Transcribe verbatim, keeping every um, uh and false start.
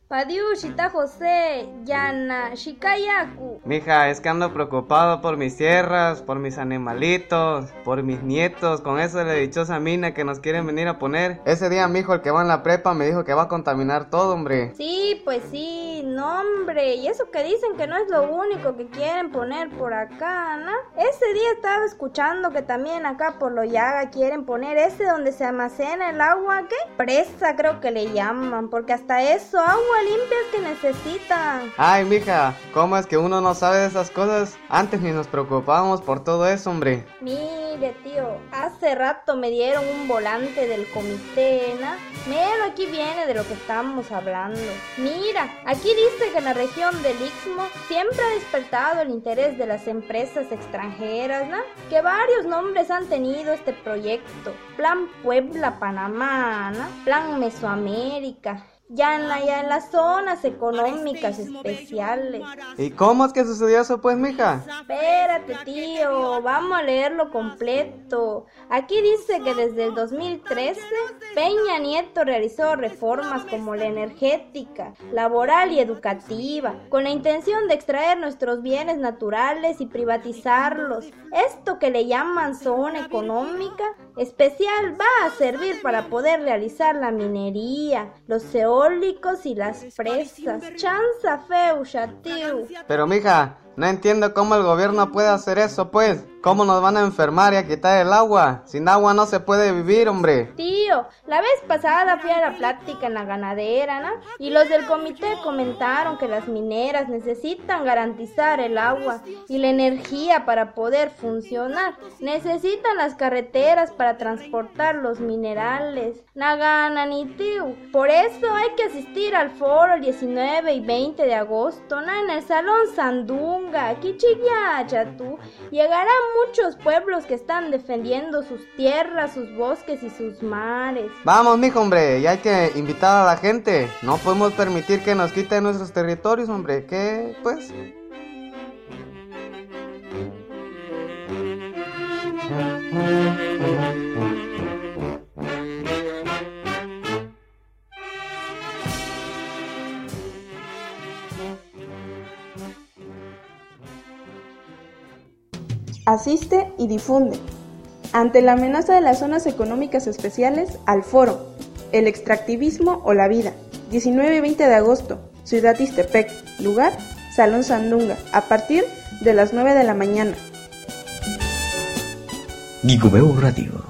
Padiushita José, Yana, Shikayaku. Mija, es que ando preocupado por mis tierras, por mis animalitos, por mis nietos, con eso de la dichosa mina que nos quieren venir a poner. Ese día mi hijo, el que va en la prepa, me dijo que va a contaminar todo, hombre. Sí, pues sí, no hombre, y eso que dicen que no es lo único que quieren poner por acá, ¿no? Ese día estaba escuchando que también acá por Loyaga quieren poner ese donde se almacena el agua, ¿qué? Presa creo que le llaman, porque hasta eso, agua limpia es que necesitan. Ay, mija, ¿cómo es que uno no sabe de esas cosas? Antes ni nos preocupábamos por todo eso, hombre. Mire, tío, hace rato me dieron un volante del comité, ¿no? Mira, aquí viene de lo que estamos hablando. Mira, aquí dice que en la región del Istmo siempre ha despertado el interés de las empresas extranjeras, ¿no? Que varios nombres han tenido este proyecto. Plan Puebla, Panamá, ¿no? Plan Mesoamérica. Ya en, la, ya en las zonas económicas especiales. ¿Y cómo es que sucedió eso, pues, mija? Espérate, tío, vamos a leerlo completo. Aquí dice que desde el dos mil trece, Peña Nieto realizó reformas como la energética, laboral y educativa, con la intención de extraer nuestros bienes naturales y privatizarlos. Esto que le llaman zona económica especial va a servir para poder realizar la minería, los eólicos y las presas. Chanza feu, chatiu. Pero mija, no entiendo cómo el gobierno puede hacer eso, pues. ¿Cómo nos van a enfermar y a quitar el agua? Sin agua no se puede vivir, hombre. Tío, la vez pasada fui a la plática en la ganadera, ¿no? Y los del comité comentaron que las mineras necesitan garantizar el agua y la energía para poder funcionar. Necesitan las carreteras para transportar los minerales. Nagana ni tío. Por eso hay que asistir al foro el diecinueve y veinte de agosto, ¿no? En el Salón Sandunga, Kichiyacha, tú. Llegarán muchos pueblos que están defendiendo sus tierras, sus bosques y sus mares. Vamos, mijo, hombre, y hay que invitar a la gente. No podemos permitir que nos quiten nuestros territorios, hombre. ¿Qué? Pues... Asiste y difunde. Ante la amenaza de las zonas económicas especiales, al foro, el extractivismo o la vida, diecinueve y veinte de agosto, Ciudad Ixtepec, lugar, Salón Sandunga, a partir de las nueve de la mañana. Gigobeo Radio.